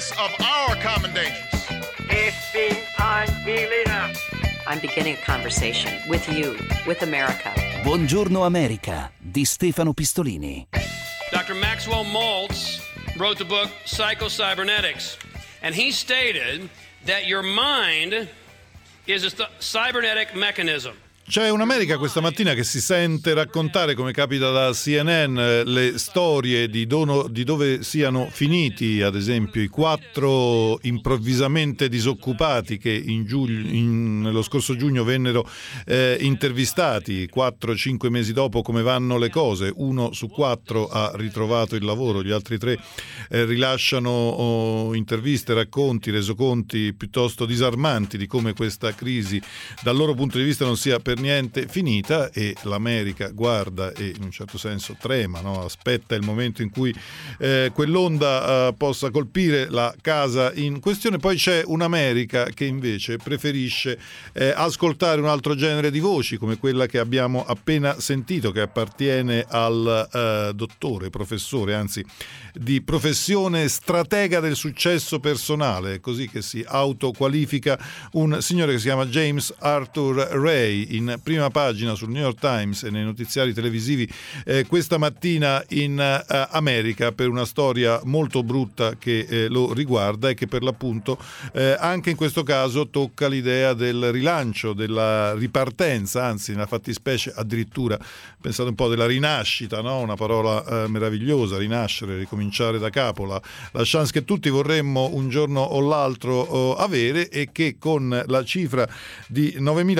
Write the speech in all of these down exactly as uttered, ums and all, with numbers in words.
face of our common dangers. Ich bin ein Berliner. I'm beginning a conversation with you, with America. Buongiorno America di Stefano Pistolini. Doctor Maxwell Maltz wrote the book Psycho-Cybernetics, and he stated that your mind is a th- cybernetic mechanism. C'è un'America questa mattina che si sente raccontare, come capita da C N N, le storie di, dono, di dove siano finiti, ad esempio, i quattro improvvisamente disoccupati che in giugno, in, nello scorso giugno vennero eh, intervistati. Quattro, cinque mesi dopo, come vanno le cose? Uno su quattro ha ritrovato il lavoro, gli altri tre eh, rilasciano oh, interviste, racconti, resoconti piuttosto disarmanti di come questa crisi dal loro punto di vista non sia per niente finita, e l'America guarda e in un certo senso trema, no? Aspetta il momento in cui eh, quell'onda eh, possa colpire la casa in questione. Poi c'è un'America che invece preferisce eh, ascoltare un altro genere di voci, come quella che abbiamo appena sentito, che appartiene al eh, dottore, professore, anzi di professione stratega del successo personale, così che si autoqualifica un signore che si chiama James Arthur Ray, in prima pagina sul New York Times e nei notiziari televisivi eh, questa mattina in eh, America, per una storia molto brutta che eh, lo riguarda e che per l'appunto eh, anche in questo caso tocca l'idea del rilancio, della ripartenza, anzi nella fattispecie addirittura, pensate un po', della rinascita, no? Una parola eh, meravigliosa, rinascere, ricominciare da capo, la, la chance che tutti vorremmo un giorno o l'altro oh, avere, e che con la cifra di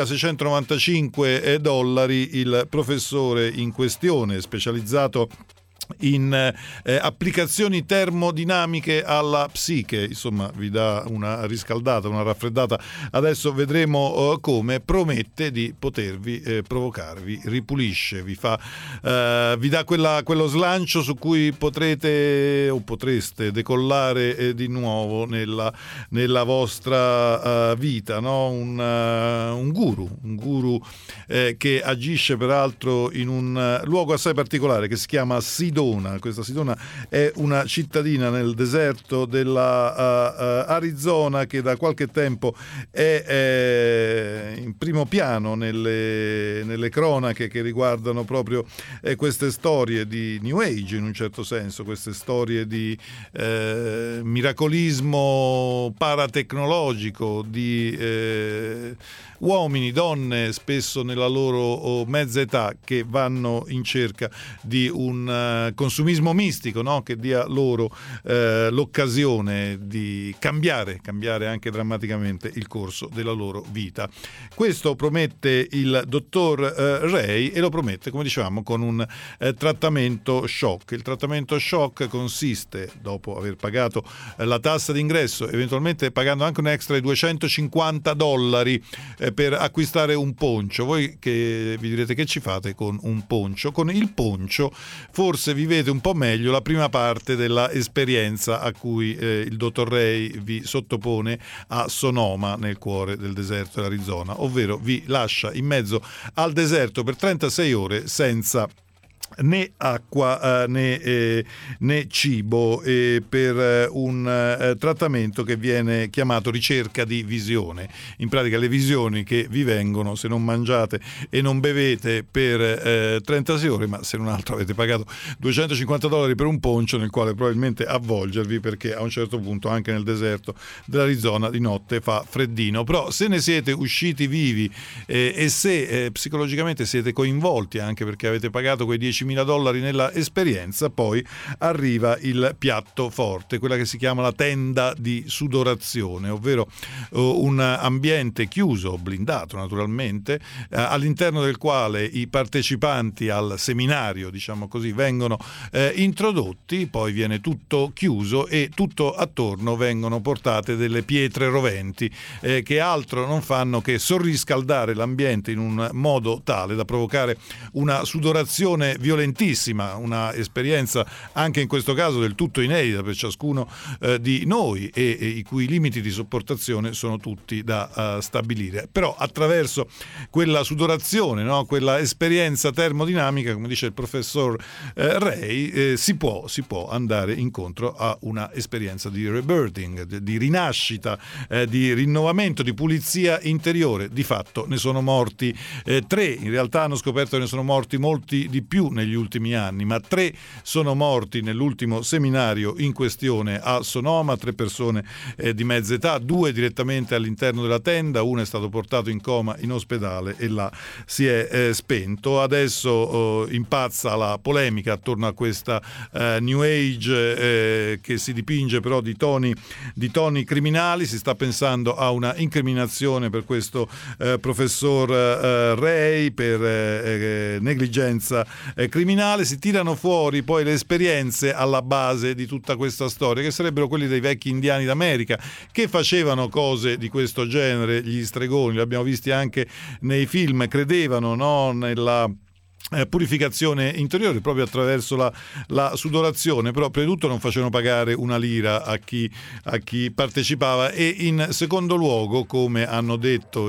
novemilaseicentonovantacinque dollari il professore in questione, specializzato in eh, applicazioni termodinamiche alla psiche, insomma vi dà una riscaldata, una raffreddata, adesso vedremo eh, come, promette di potervi eh, provocarvi, ripulisce, vi fa eh, vi dà quella, quello slancio su cui potrete o potreste decollare eh, di nuovo nella, nella vostra uh, vita, no? un, uh, un guru un guru eh, che agisce peraltro in un uh, luogo assai particolare che si chiama Sidona. Questa Sidona è una cittadina nel deserto della uh, uh, Arizona, che da qualche tempo è, è in primo piano nelle, nelle cronache che riguardano proprio eh, queste storie di New Age, in un certo senso, queste storie di eh, miracolismo paratecnologico, di eh, uomini, donne, spesso nella loro oh, mezza età, che vanno in cerca di un uh, consumismo mistico, no? Che dia loro uh, l'occasione di cambiare, cambiare anche drammaticamente il corso della loro vita. Questo promette il dottor uh, Ray, e lo promette, come dicevamo, con un uh, trattamento shock. Il trattamento shock consiste, dopo aver pagato uh, la tassa d'ingresso, eventualmente pagando anche un extra di duecentocinquanta dollari uh, per acquistare un poncio. Voi che vi direte che ci fate con un poncio? Con il poncio forse vivete un po' meglio la prima parte della esperienza a cui eh, il dottor Ray vi sottopone a Sonoma, nel cuore del deserto dell'Arizona, ovvero vi lascia in mezzo al deserto per trentasei ore senza né acqua eh, né, eh, né cibo, eh, per eh, un eh, trattamento che viene chiamato ricerca di visione. In pratica le visioni che vi vengono se non mangiate e non bevete per eh, trentasei ore, ma se non altro avete pagato duecentocinquanta dollari per un poncio nel quale probabilmente avvolgervi, perché a un certo punto anche nel deserto dell'Arizona di notte fa freddino. Però se ne siete usciti vivi eh, e se eh, psicologicamente siete coinvolti, anche perché avete pagato quei diecimila dollari nella esperienza, poi arriva il piatto forte, quella che si chiama la tenda di sudorazione, ovvero uh, un ambiente chiuso, blindato naturalmente, uh, all'interno del quale i partecipanti al seminario, diciamo così, vengono uh, introdotti, poi viene tutto chiuso e tutto attorno vengono portate delle pietre roventi uh, che altro non fanno che sorriscaldare l'ambiente in un modo tale da provocare una sudorazione violentissima, una esperienza anche in questo caso del tutto inedita per ciascuno eh, di noi e, e i cui limiti di sopportazione sono tutti da uh, stabilire. Però attraverso quella sudorazione, no? Quella esperienza termodinamica, come dice il professor eh, Ray, eh, si può, si può andare incontro a una esperienza di rebirthing, di rinascita, eh, di rinnovamento, di pulizia interiore. Di fatto ne sono morti eh, tre, in realtà hanno scoperto che ne sono morti molti di più negli ultimi anni, ma tre sono morti nell'ultimo seminario in questione a Sonoma, tre persone eh, di mezza età, due direttamente all'interno della tenda, uno è stato portato in coma in ospedale e là si è eh, spento. Adesso oh, impazza la polemica attorno a questa eh, New Age eh, che si dipinge però di toni, di toni criminali. Si sta pensando a una incriminazione per questo eh, professor eh, Ray per eh, negligenza eh, criminale. Si tirano fuori poi le esperienze alla base di tutta questa storia, che sarebbero quelli dei vecchi indiani d'America che facevano cose di questo genere, gli stregoni, li abbiamo visti anche nei film, credevano, no, nella Eh, purificazione interiore proprio attraverso la, la sudorazione, però prima di tutto non facevano pagare una lira a chi, a chi partecipava, e in secondo luogo, come hanno detto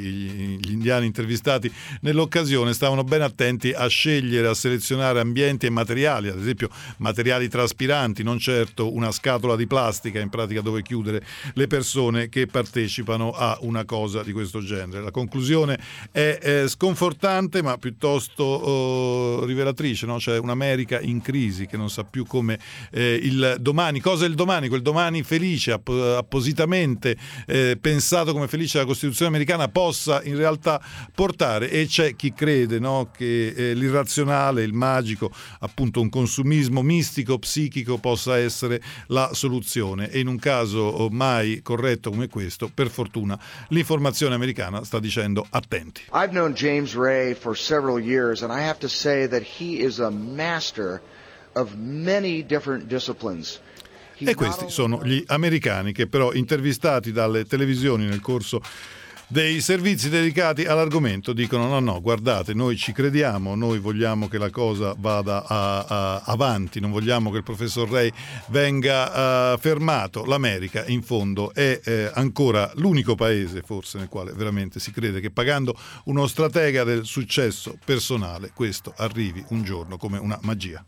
i, gli indiani intervistati nell'occasione, stavano ben attenti a scegliere, a selezionare ambienti e materiali, ad esempio materiali traspiranti, non certo una scatola di plastica in pratica dove chiudere le persone che partecipano a una cosa di questo genere. La conclusione è, è sconfortante ma piuttosto rivelatrice, no? C'è un'America in crisi che non sa più come eh, il domani, cosa è il domani, quel domani felice app- appositamente eh, pensato come felice dalla Costituzione americana possa in realtà portare. E c'è chi crede, no, che eh, l'irrazionale, il magico, appunto un consumismo mistico, psichico possa essere la soluzione, e in un caso mai corretto come questo, per fortuna l'informazione americana sta dicendo attenti. I've known James Ray for several years, and I have to say that he is a master of many different disciplines. E questi sono gli americani che però, intervistati dalle televisioni nel corso dei servizi dedicati all'argomento, dicono no no guardate, noi ci crediamo, noi vogliamo che la cosa vada a, a, avanti, non vogliamo che il professor Ray venga uh, fermato. L'America in fondo è eh, ancora l'unico paese forse nel quale veramente si crede che pagando uno stratega del successo personale questo arrivi un giorno come una magia.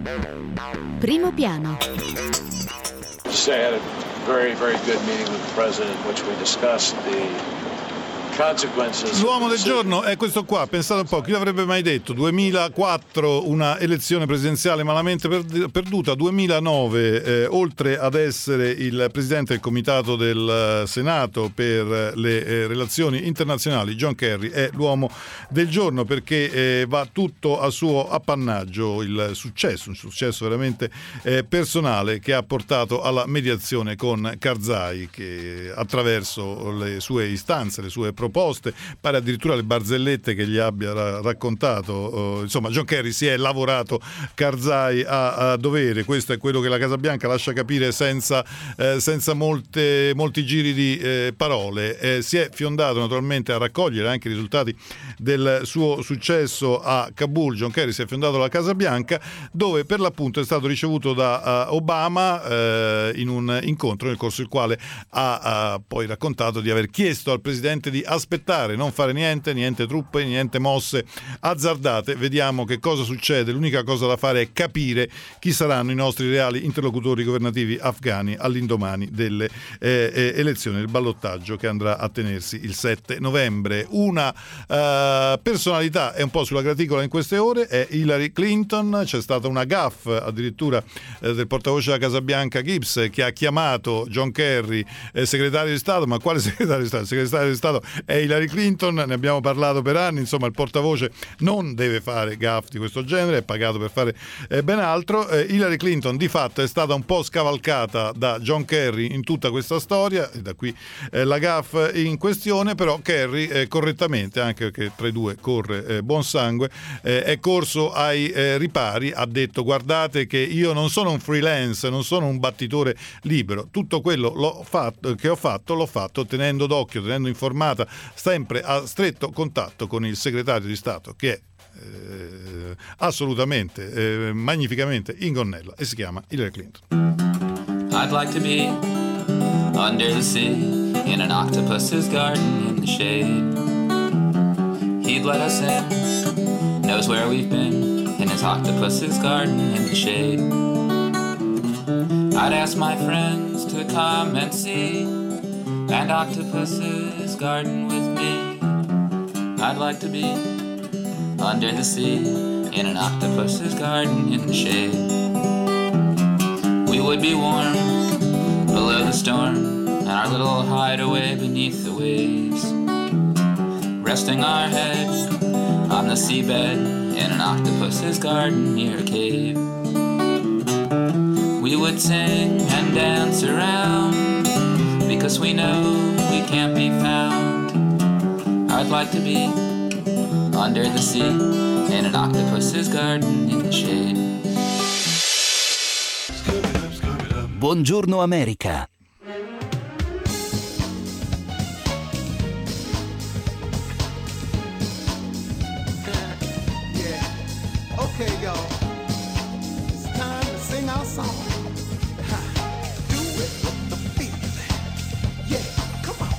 Primo piano. I had a very very good meeting with the president in which we discussed the L'uomo del giorno è questo qua, pensate un po', chi l'avrebbe mai detto? duemilaquattro, una elezione presidenziale malamente perduta, duemilanove, eh, oltre ad essere il presidente del comitato del Senato per le eh, relazioni internazionali, John Kerry è l'uomo del giorno perché eh, va tutto a suo appannaggio il successo, un successo veramente eh, personale che ha portato alla mediazione con Karzai, che attraverso le sue istanze, le sue proposte, proposte, pare addirittura le barzellette che gli abbia ra- raccontato. Uh, insomma, John Kerry si è lavorato Karzai a, a dovere. Questo è quello che la Casa Bianca lascia capire senza, eh, senza molte, molti giri di eh, parole. Eh, si è fiondato naturalmente a raccogliere anche i risultati del suo successo a Kabul. John Kerry si è fiondato alla Casa Bianca, dove per l'appunto è stato ricevuto da uh, Obama eh, in un incontro nel corso del quale ha, ha poi raccontato di aver chiesto al presidente di aspettare, non fare niente, niente truppe, niente mosse azzardate. Vediamo che cosa succede. L'unica cosa da fare è capire chi saranno i nostri reali interlocutori governativi afghani all'indomani delle eh, elezioni, del ballottaggio che andrà a tenersi il sette novembre. Una uh, personalità è un po' sulla graticola in queste ore, è Hillary Clinton. C'è stata una gaffe addirittura eh, del portavoce della Casa Bianca Gibbs, che ha chiamato John Kerry eh, segretario di Stato. Ma quale segretario di Stato? Il segretario di Stato è Hillary Clinton, ne abbiamo parlato per anni. Insomma, il portavoce non deve fare gaffe di questo genere, è pagato per fare eh, ben altro. eh, Hillary Clinton di fatto è stata un po' scavalcata da John Kerry in tutta questa storia, e da qui eh, la gaffe in questione. Però Kerry eh, correttamente, anche perché tra i due corre eh, buon sangue, eh, è corso ai eh, ripari, ha detto guardate che io non sono un freelance, non sono un battitore libero, tutto quello l'ho fatto, che ho fatto l'ho fatto tenendo d'occhio, tenendo informata, sempre a stretto contatto con il segretario di Stato, che è eh, assolutamente, eh, magnificamente in gonnella, e si chiama Hillary Clinton. I'd like to be under the sea in an octopus's garden in the shade. He'd let us in, knows where we've been, in his octopus's garden in the shade. I'd ask my friends to come and see an octopus's garden with me. I'd like to be under the sea in an octopus's garden in the shade. We would be warm below the storm and our little hideaway beneath the waves, resting our heads on the seabed in an octopus's garden near a cave. We would sing and dance around because we know we can't be found. I'd like to be under the sea in an octopus's garden in the shade. Buongiorno America. Yeah. Okay, y'all. It's time to sing our song. Do it with the feeling. Yeah, come on.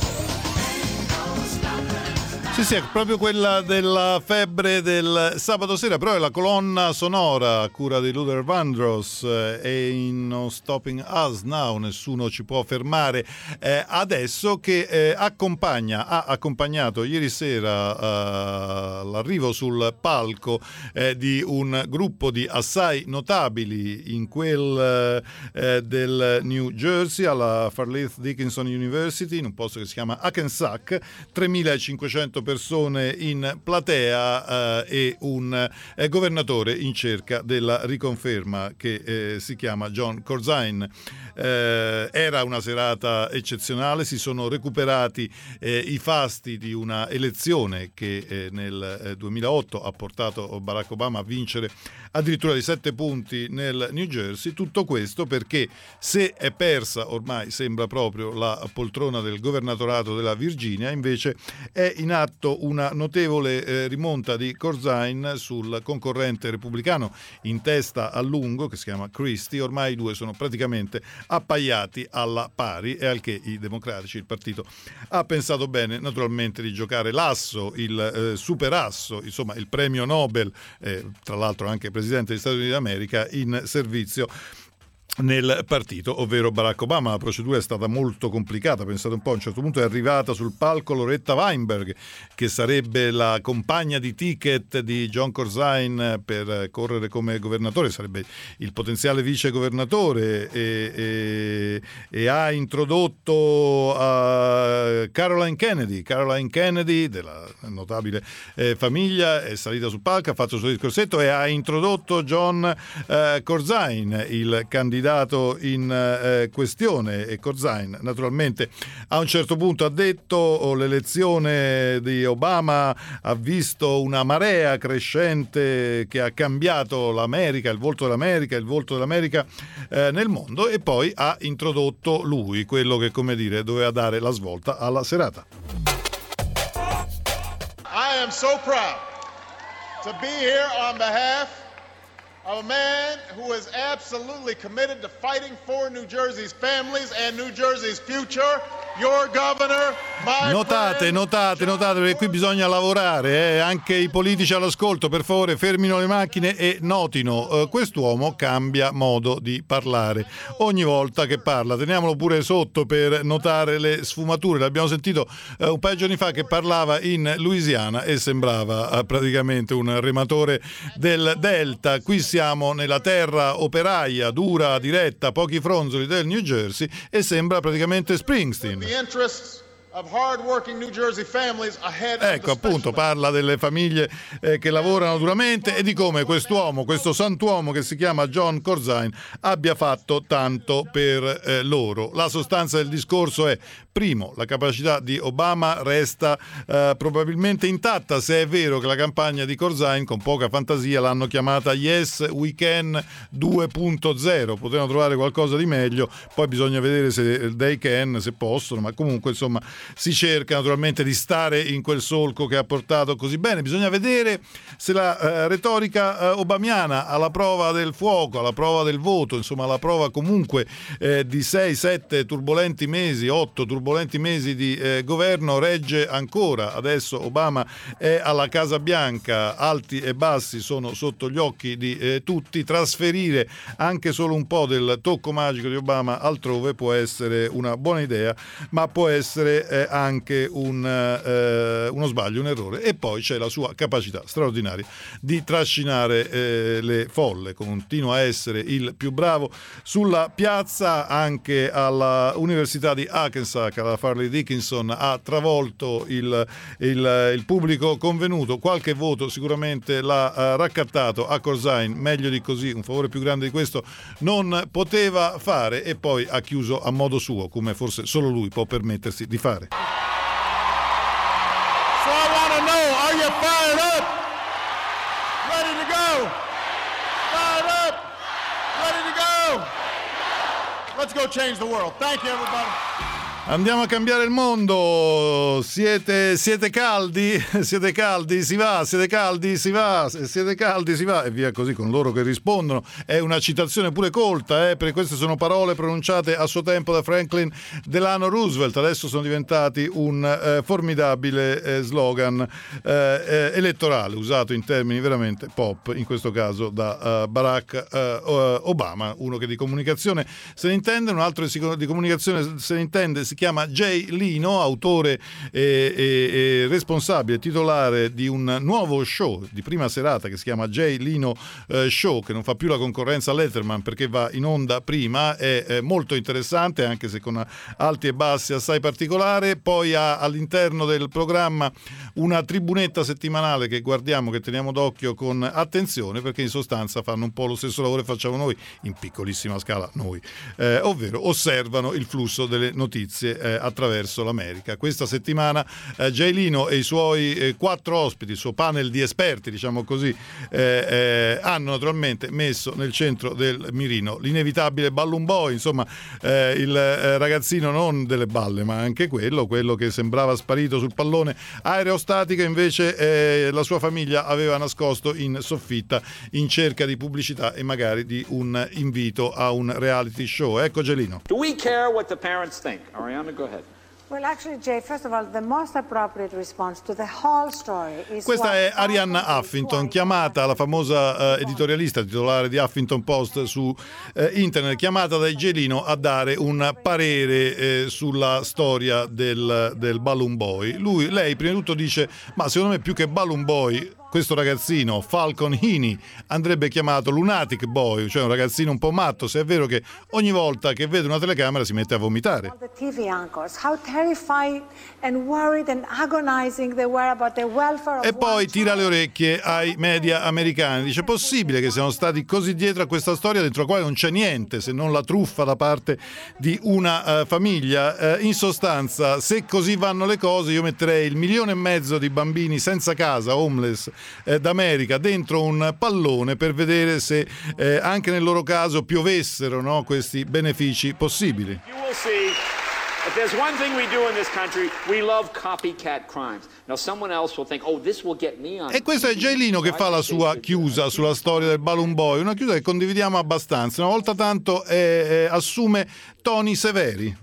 Sì, sì, è proprio quella della febbre del sabato sera, però è la colonna sonora a cura di Luther Vandross, eh, e in No Stopping Us Now, nessuno ci può fermare eh, adesso, che eh, accompagna, ha accompagnato ieri sera eh, l'arrivo sul palco eh, di un gruppo di assai notabili in quel eh, del New Jersey alla Fairleigh Dickinson University, in un posto che si chiama Hackensack, tremilacinquecento persone in platea eh, e un eh, governatore in cerca della riconferma che eh, si chiama Jon Corzine. Eh, era una serata eccezionale, si sono recuperati eh, i fasti di una elezione che eh, nel eh, duemilaotto ha portato Barack Obama a vincere addirittura di sette punti nel New Jersey. Tutto questo perché se è persa ormai sembra proprio la poltrona del governatorato della Virginia, invece è in atto una notevole eh, rimonta di Corzine sul concorrente repubblicano in testa a lungo che si chiama Christie. Ormai i due sono praticamente appaiati alla pari, e al che i democratici, il partito, ha pensato bene naturalmente di giocare l'asso, il eh, superasso, insomma il premio Nobel, eh, tra l'altro anche presidente degli Stati Uniti d'America, in servizio nel partito, ovvero Barack Obama. La procedura è stata molto complicata, pensate un po', a un certo punto è arrivata sul palco Loretta Weinberg, che sarebbe la compagna di ticket di Jon Corzine per correre come governatore, sarebbe il potenziale vice governatore, e, e, e ha introdotto uh, Caroline Kennedy Caroline Kennedy della notabile eh, famiglia, è salita sul palco, ha fatto il suo discorsetto e ha introdotto Jon uh, Corzine, il candidato in eh, questione. E Corzine naturalmente a un certo punto ha detto: oh, l'elezione di Obama ha visto una marea crescente che ha cambiato l'America, il volto dell'America, il volto dell'America eh, nel mondo, e poi ha introdotto lui quello che, come dire, doveva dare la svolta alla serata. I am so proud to be here on behalf of a man who is absolutely committed to fighting for New Jersey's families and New Jersey's future. Your governor, my Notate, friend, notate, notate, perché qui bisogna lavorare, eh? Anche i politici all'ascolto, per favore, fermino le macchine e notino, eh, quest'uomo cambia modo di parlare ogni volta che parla. Teniamolo pure sotto per notare le sfumature. L'abbiamo sentito eh, un paio di giorni fa che parlava in Louisiana e sembrava eh, praticamente un rematore del Delta. Qui siamo nella terra operaia, dura, diretta, pochi fronzoli del New Jersey, e sembra praticamente Springsteen. Ecco, appunto, parla delle famiglie eh, che lavorano duramente e di come quest'uomo, questo santuomo che si chiama Jon Corzine, abbia fatto tanto per eh, loro. La sostanza del discorso è: primo, la capacità di Obama resta eh, probabilmente intatta, se è vero che la campagna di Corzine, con poca fantasia, l'hanno chiamata Yes We Can due punto zero. Potevano trovare qualcosa di meglio, poi bisogna vedere se they can, se possono, ma comunque insomma si cerca naturalmente di stare in quel solco che ha portato così bene. Bisogna vedere se la eh, retorica eh, obamiana, alla prova del fuoco, alla prova del voto, insomma alla prova comunque eh, di sei sette turbolenti mesi, otto turbolenti mesi di eh, governo, regge ancora. Adesso Obama è alla Casa Bianca, alti e bassi sono sotto gli occhi di eh, tutti. Trasferire anche solo un po' del tocco magico di Obama altrove può essere una buona idea, ma può essere eh, anche un, eh, uno sbaglio, un errore. E poi c'è la sua capacità straordinaria di trascinare eh, le folle. Continua a essere il più bravo sulla piazza. Anche alla Università di Hackensack, alla Fairleigh Dickinson, ha travolto il, il, il pubblico convenuto. Qualche voto sicuramente l'ha uh, raccattato a Corzine, meglio di così, un favore più grande di questo non poteva fare, e poi ha chiuso a modo suo, come forse solo lui può permettersi di fare. So I want to know, are you fired up? Ready to go? Fired up? Ready to go? Let's go change the world. Thank you, everybody. Andiamo a cambiare il mondo. Siete, siete caldi? Siete caldi? Si va. Siete caldi? Si va. Siete caldi? Si va. E via così con loro che rispondono. È una citazione pure colta, eh, perché queste sono parole pronunciate a suo tempo da Franklin Delano Roosevelt. Adesso sono diventati un eh, formidabile eh, slogan eh, eh, elettorale, usato in termini veramente pop, in questo caso da uh, Barack uh, Obama, uno che di comunicazione se ne intende, un altro di comunicazione se ne intende. Si chiama Jay Leno, autore e, e, e responsabile, titolare di un nuovo show di prima serata che si chiama Jay Leno eh, Show, che non fa più la concorrenza a Letterman perché va in onda prima. È, è molto interessante, anche se con alti e bassi assai particolare. Poi ha all'interno del programma una tribunetta settimanale che guardiamo, che teniamo d'occhio con attenzione, perché in sostanza fanno un po' lo stesso lavoro che facciamo noi, in piccolissima scala noi, eh, ovvero osservano il flusso delle notizie Eh, attraverso l'America. Questa settimana eh, Jay Leno e i suoi eh, quattro ospiti, il suo panel di esperti, diciamo così, eh, eh, hanno naturalmente messo nel centro del mirino l'inevitabile Balloon Boy, insomma eh, il eh, ragazzino non delle balle, ma anche quello, quello che sembrava sparito sul pallone aerostatico, invece eh, la sua famiglia aveva nascosto in soffitta in cerca di pubblicità e magari di un invito a un reality show. Ecco Jay Leno. Do we care what the parents think? Ariana, go ahead. Well, actually, Jay, first of all, the most appropriate response to the whole story is... Questa è Arianna Huffington, chiamata, la famosa uh, editorialista titolare di Huffington Post su uh, internet, chiamata da Jay Leno a dare un parere eh, sulla storia del, del Balloon Boy. Lui, lei prima di tutto dice, ma secondo me più che Balloon Boy, questo ragazzino, Falcon Heaney, andrebbe chiamato Lunatic Boy, cioè un ragazzino un po' matto, se è vero che ogni volta che vede una telecamera si mette a vomitare. The T V anchors, how terrified and worried and agonizing they were about the welfare of E poi tira le orecchie ai media americani, dice: possibile che siano stati così dietro a questa storia dentro la quale non c'è niente se non la truffa da parte di una uh, famiglia? Uh, in sostanza, se così vanno le cose, io metterei il milione e mezzo di bambini senza casa, homeless, eh, d'America dentro un pallone per vedere se eh, anche nel loro caso piovessero, no, questi benefici possibili. You will see. If there's one thing we do in this country, we love copycat crimes. Now someone else will think, oh, this will get me on. E questo è Jay Leno che fa la sua chiusa sulla storia del Balloon Boy, una chiusa che condividiamo abbastanza. Una volta tanto eh, eh, assume toni severi.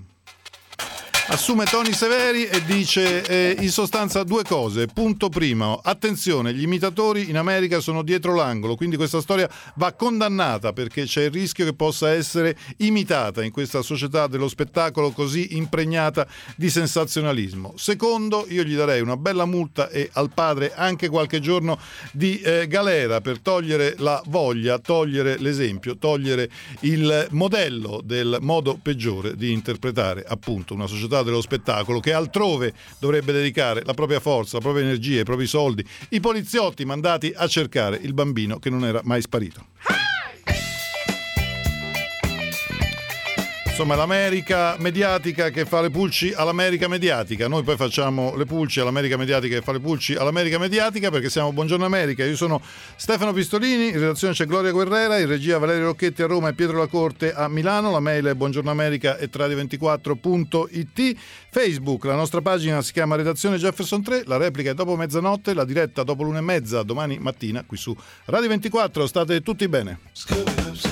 Assume toni severi e dice eh, in sostanza due cose. Punto primo: attenzione, gli imitatori in America sono dietro l'angolo, quindi questa storia va condannata perché c'è il rischio che possa essere imitata in questa società dello spettacolo così impregnata di sensazionalismo. Secondo, io gli darei una bella multa e al padre anche qualche giorno di eh, galera per togliere la voglia, togliere l'esempio, togliere il modello del modo peggiore di interpretare appunto una società dello spettacolo che altrove dovrebbe dedicare la propria forza, la propria energia, i propri soldi, i poliziotti mandati a cercare il bambino che non era mai sparito. Insomma, l'America mediatica che fa le pulci all'America mediatica. Noi poi facciamo le pulci all'America mediatica che fa le pulci all'America mediatica, perché siamo Buongiorno America. Io sono Stefano Pistolini, in redazione c'è Gloria Guerrera, in regia Valerio Rocchetti a Roma e Pietro Lacorte a Milano. La mail è buongiornoamerica e radio ventiquattro punto it. Facebook, la nostra pagina si chiama Redazione Jefferson tre, la replica è dopo mezzanotte, la diretta dopo l'una e mezza domani mattina qui su Radio ventiquattro. State tutti bene.